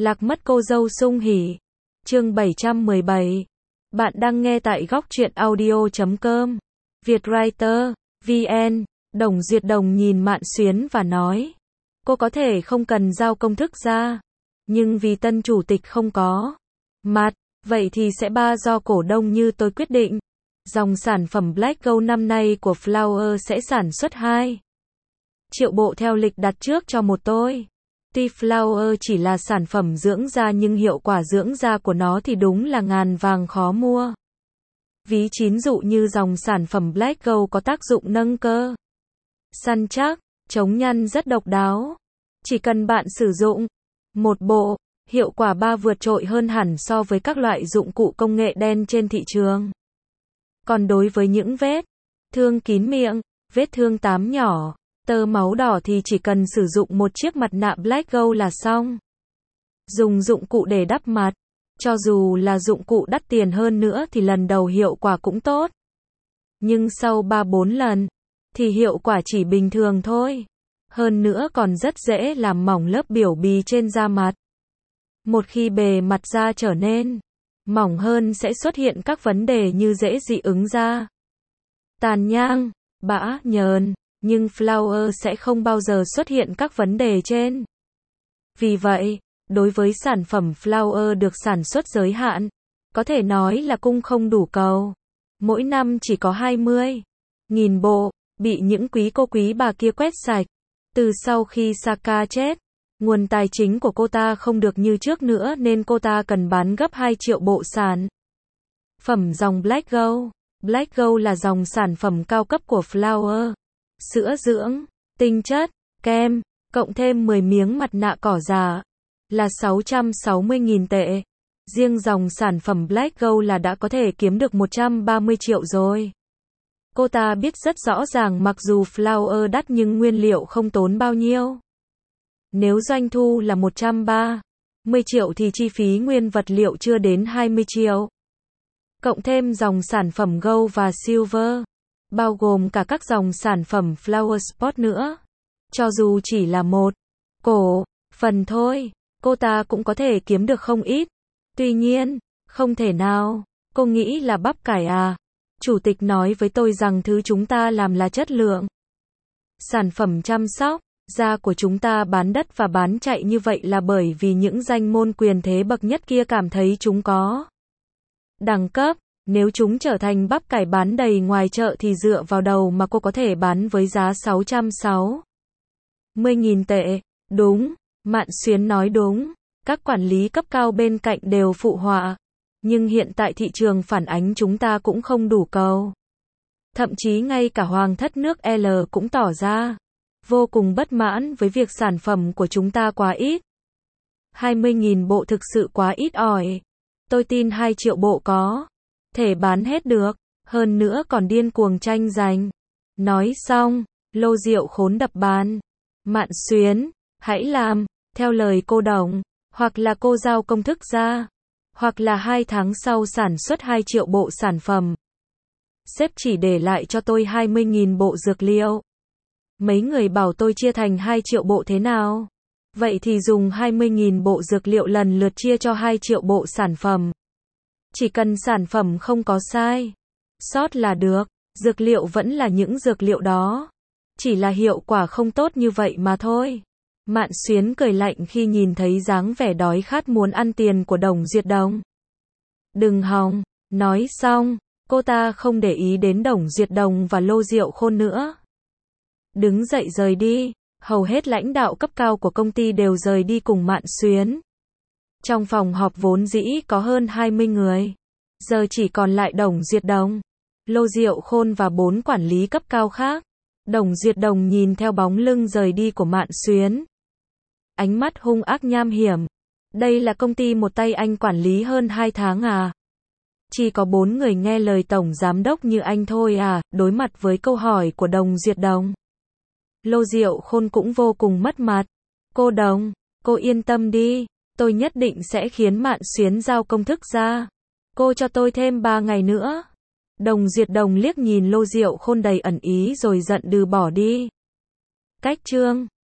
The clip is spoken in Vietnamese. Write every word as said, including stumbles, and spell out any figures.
Lạc mất cô dâu sung hỉ. Chương bảy trăm mười bảy. Bạn đang nghe tại góc truyện audio chấm com. Vietwriter, vê en. Đồng Duyệt Đồng nhìn Mạn Xuyến và nói. Cô có thể không cần giao công thức ra. Nhưng vì tân chủ tịch không có mặt, vậy thì sẽ ba do cổ đông như tôi quyết định. Dòng sản phẩm Black Gold năm nay của Flower sẽ sản xuất hai triệu bộ theo lịch đặt trước cho một tôi. Tuy Flower chỉ là sản phẩm dưỡng da nhưng hiệu quả dưỡng da của nó thì đúng là ngàn vàng khó mua. Ví chín dụ như dòng sản phẩm Black Gold có tác dụng nâng cơ, săn chắc, chống nhăn rất độc đáo. Chỉ cần bạn sử dụng một bộ, hiệu quả ba vượt trội hơn hẳn so với các loại dụng cụ công nghệ đen trên thị trường. Còn đối với những vết thương kín miệng, vết thương tám nhỏ, tơ máu đỏ thì chỉ cần sử dụng một chiếc mặt nạ Black Gold là xong. Dùng dụng cụ để đắp mặt, cho dù là dụng cụ đắt tiền hơn nữa thì lần đầu hiệu quả cũng tốt. Nhưng sau ba bốn lần, thì hiệu quả chỉ bình thường thôi. Hơn nữa còn rất dễ làm mỏng lớp biểu bì trên da mặt. Một khi bề mặt da trở nên mỏng hơn sẽ xuất hiện các vấn đề như dễ dị ứng da, tàn nhang, bã, nhờn. Nhưng Flower sẽ không bao giờ xuất hiện các vấn đề trên. Vì vậy, đối với sản phẩm Flower được sản xuất giới hạn, có thể nói là cung không đủ cầu. Mỗi năm chỉ có hai mươi nghìn bộ, bị những quý cô quý bà kia quét sạch. Từ sau khi Saka chết, nguồn tài chính của cô ta không được như trước nữa nên cô ta cần bán gấp hai triệu bộ sản phẩm dòng Black Gold. Black Gold là dòng sản phẩm cao cấp của Flower. Sữa dưỡng, tinh chất, kem, cộng thêm mười miếng mặt nạ cỏ giả, là sáu trăm sáu mươi nghìn tệ. Riêng dòng sản phẩm Black Gold là đã có thể kiếm được một trăm ba mươi triệu rồi. Cô ta biết rất rõ ràng mặc dù Flower đắt nhưng nguyên liệu không tốn bao nhiêu. Nếu doanh thu là một trăm ba mươi triệu thì chi phí nguyên vật liệu chưa đến hai mươi triệu. Cộng thêm dòng sản phẩm Gold và Silver, bao gồm cả các dòng sản phẩm Flower Sport nữa. Cho dù chỉ là một cổ phần thôi, cô ta cũng có thể kiếm được không ít. Tuy nhiên, không thể nào. Cô nghĩ là bắp cải à? Chủ tịch nói với tôi rằng thứ chúng ta làm là chất lượng sản phẩm chăm sóc da của chúng ta bán đất và bán chạy như vậy là bởi vì những danh môn quyền thế bậc nhất kia cảm thấy chúng có đẳng cấp. Nếu chúng trở thành bắp cải bán đầy ngoài chợ thì dựa vào đầu mà cô có thể bán với giá sáu trăm sáu mươi nghìn tệ. Đúng, Mạn Xuyến nói đúng. Các quản lý cấp cao bên cạnh đều phụ họa. Nhưng hiện tại thị trường phản ánh chúng ta cũng không đủ cầu. Thậm chí ngay cả Hoàng thất nước L cũng tỏ ra vô cùng bất mãn với việc sản phẩm của chúng ta quá ít. hai mươi nghìn bộ thực sự quá ít ỏi. Tôi tin hai triệu bộ có thể bán hết được, hơn nữa còn điên cuồng tranh giành. Nói xong, lô rượu khốn đập bàn. Mạn Xuyến, hãy làm theo lời cô Đồng, hoặc là cô giao công thức ra, hoặc là hai tháng sau sản xuất hai triệu bộ sản phẩm. Sếp chỉ để lại cho tôi hai mươi nghìn bộ dược liệu. Mấy người bảo tôi chia thành hai triệu bộ thế nào? Vậy thì dùng hai mươi nghìn bộ dược liệu lần lượt chia cho hai triệu bộ sản phẩm. Chỉ cần sản phẩm không có sai sót là được. Dược liệu vẫn là những dược liệu đó. Chỉ là hiệu quả không tốt như vậy mà thôi. Mạn Xuyến cười lạnh khi nhìn thấy dáng vẻ đói khát muốn ăn tiền của Đồng Duyệt Đồng. Đừng hòng. Nói xong, cô ta không để ý đến Đồng Duyệt Đồng và lô rượu khôn nữa. Đứng dậy rời đi. Hầu hết lãnh đạo cấp cao của công ty đều rời đi cùng Mạn Xuyến. Trong phòng họp vốn dĩ có hơn hai mươi người. Giờ chỉ còn lại Đồng Duyệt Đồng, lô rượu khôn và bốn quản lý cấp cao khác. Đồng Duyệt Đồng nhìn theo bóng lưng rời đi của Mạn Xuyến. Ánh mắt hung ác nham hiểm. Đây là công ty một tay anh quản lý hơn hai tháng à? Chỉ có bốn người nghe lời tổng giám đốc như anh thôi à? Đối mặt với câu hỏi của Đồng Duyệt Đồng, lô rượu khôn cũng vô cùng mất mặt. Cô Đồng, cô yên tâm đi. Tôi nhất định sẽ khiến Mạn Xuyến giao công thức ra. Cô cho tôi thêm ba ngày nữa. Đồng Duyệt Đồng liếc nhìn lô rượu khôn đầy ẩn ý rồi giận đừ bỏ đi. Cách chương